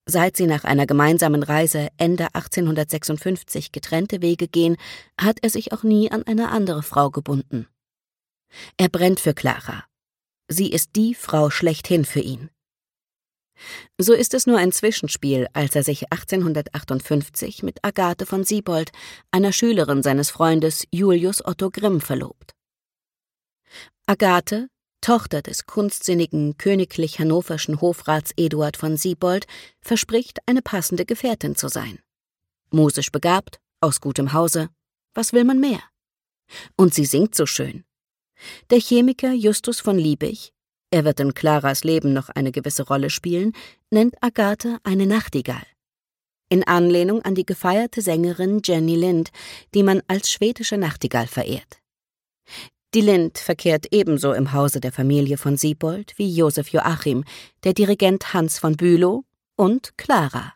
Seit sie nach einer gemeinsamen Reise Ende 1856 getrennte Wege gehen, hat er sich auch nie an eine andere Frau gebunden. Er brennt für Clara. Sie ist die Frau schlechthin für ihn. So ist es nur ein Zwischenspiel, als er sich 1858 mit Agathe von Siebold, einer Schülerin seines Freundes Julius Otto Grimm, verlobt. Agathe, Tochter des kunstsinnigen königlich-hannoverschen Hofrats Eduard von Siebold, verspricht, eine passende Gefährtin zu sein. Musisch begabt, aus gutem Hause, was will man mehr? Und sie singt so schön. Der Chemiker Justus von Liebig, er wird in Claras Leben noch eine gewisse Rolle spielen, nennt Agathe eine Nachtigall. In Anlehnung an die gefeierte Sängerin Jenny Lind, die man als schwedische Nachtigall verehrt. Die Lind verkehrt ebenso im Hause der Familie von Siebold wie Josef Joachim, der Dirigent Hans von Bülow und Clara.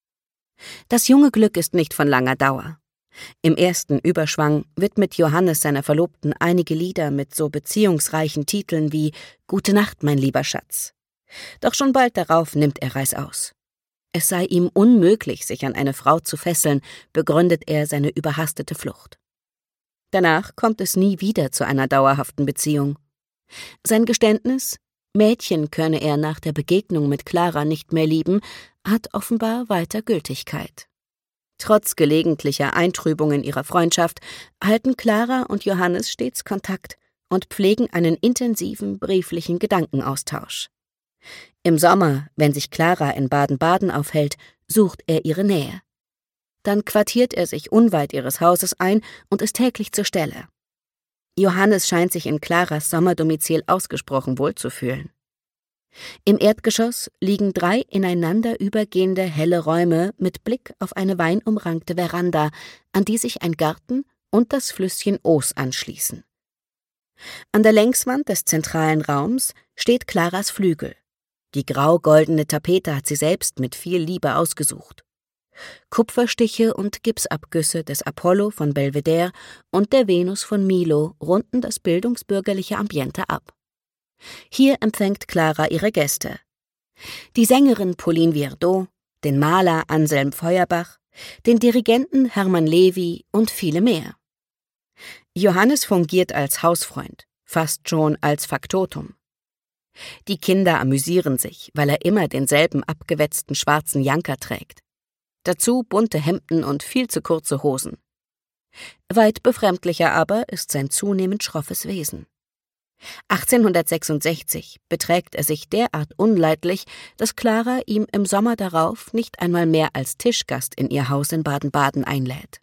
Das junge Glück ist nicht von langer Dauer. Im ersten Überschwang widmet Johannes seiner Verlobten einige Lieder mit so beziehungsreichen Titeln wie »Gute Nacht, mein lieber Schatz«. Doch schon bald darauf nimmt er Reißaus. Es sei ihm unmöglich, sich an eine Frau zu fesseln, begründet er seine überhastete Flucht. Danach kommt es nie wieder zu einer dauerhaften Beziehung. Sein Geständnis, Mädchen könne er nach der Begegnung mit Clara nicht mehr lieben, hat offenbar weiter Gültigkeit. Trotz gelegentlicher Eintrübungen ihrer Freundschaft halten Clara und Johannes stets Kontakt und pflegen einen intensiven brieflichen Gedankenaustausch. Im Sommer, wenn sich Clara in Baden-Baden aufhält, sucht er ihre Nähe. Dann quartiert er sich unweit ihres Hauses ein und ist täglich zur Stelle. Johannes scheint sich in Claras Sommerdomizil ausgesprochen wohlzufühlen. Im Erdgeschoss liegen 3 ineinander übergehende helle Räume mit Blick auf eine weinumrankte Veranda, an die sich ein Garten und das Flüsschen Oos anschließen. An der Längswand des zentralen Raums steht Claras Flügel. Die grau-goldene Tapete hat sie selbst mit viel Liebe ausgesucht. Kupferstiche und Gipsabgüsse des Apollo von Belvedere und der Venus von Milo runden das bildungsbürgerliche Ambiente ab. Hier empfängt Clara ihre Gäste. Die Sängerin Pauline Viardot, den Maler Anselm Feuerbach, den Dirigenten Hermann Levy und viele mehr. Johannes fungiert als Hausfreund, fast schon als Faktotum. Die Kinder amüsieren sich, weil er immer denselben abgewetzten schwarzen Janker trägt. Dazu bunte Hemden und viel zu kurze Hosen. Weit befremdlicher aber ist sein zunehmend schroffes Wesen. 1866 beträgt er sich derart unleidlich, dass Clara ihm im Sommer darauf nicht einmal mehr als Tischgast in ihr Haus in Baden-Baden einlädt.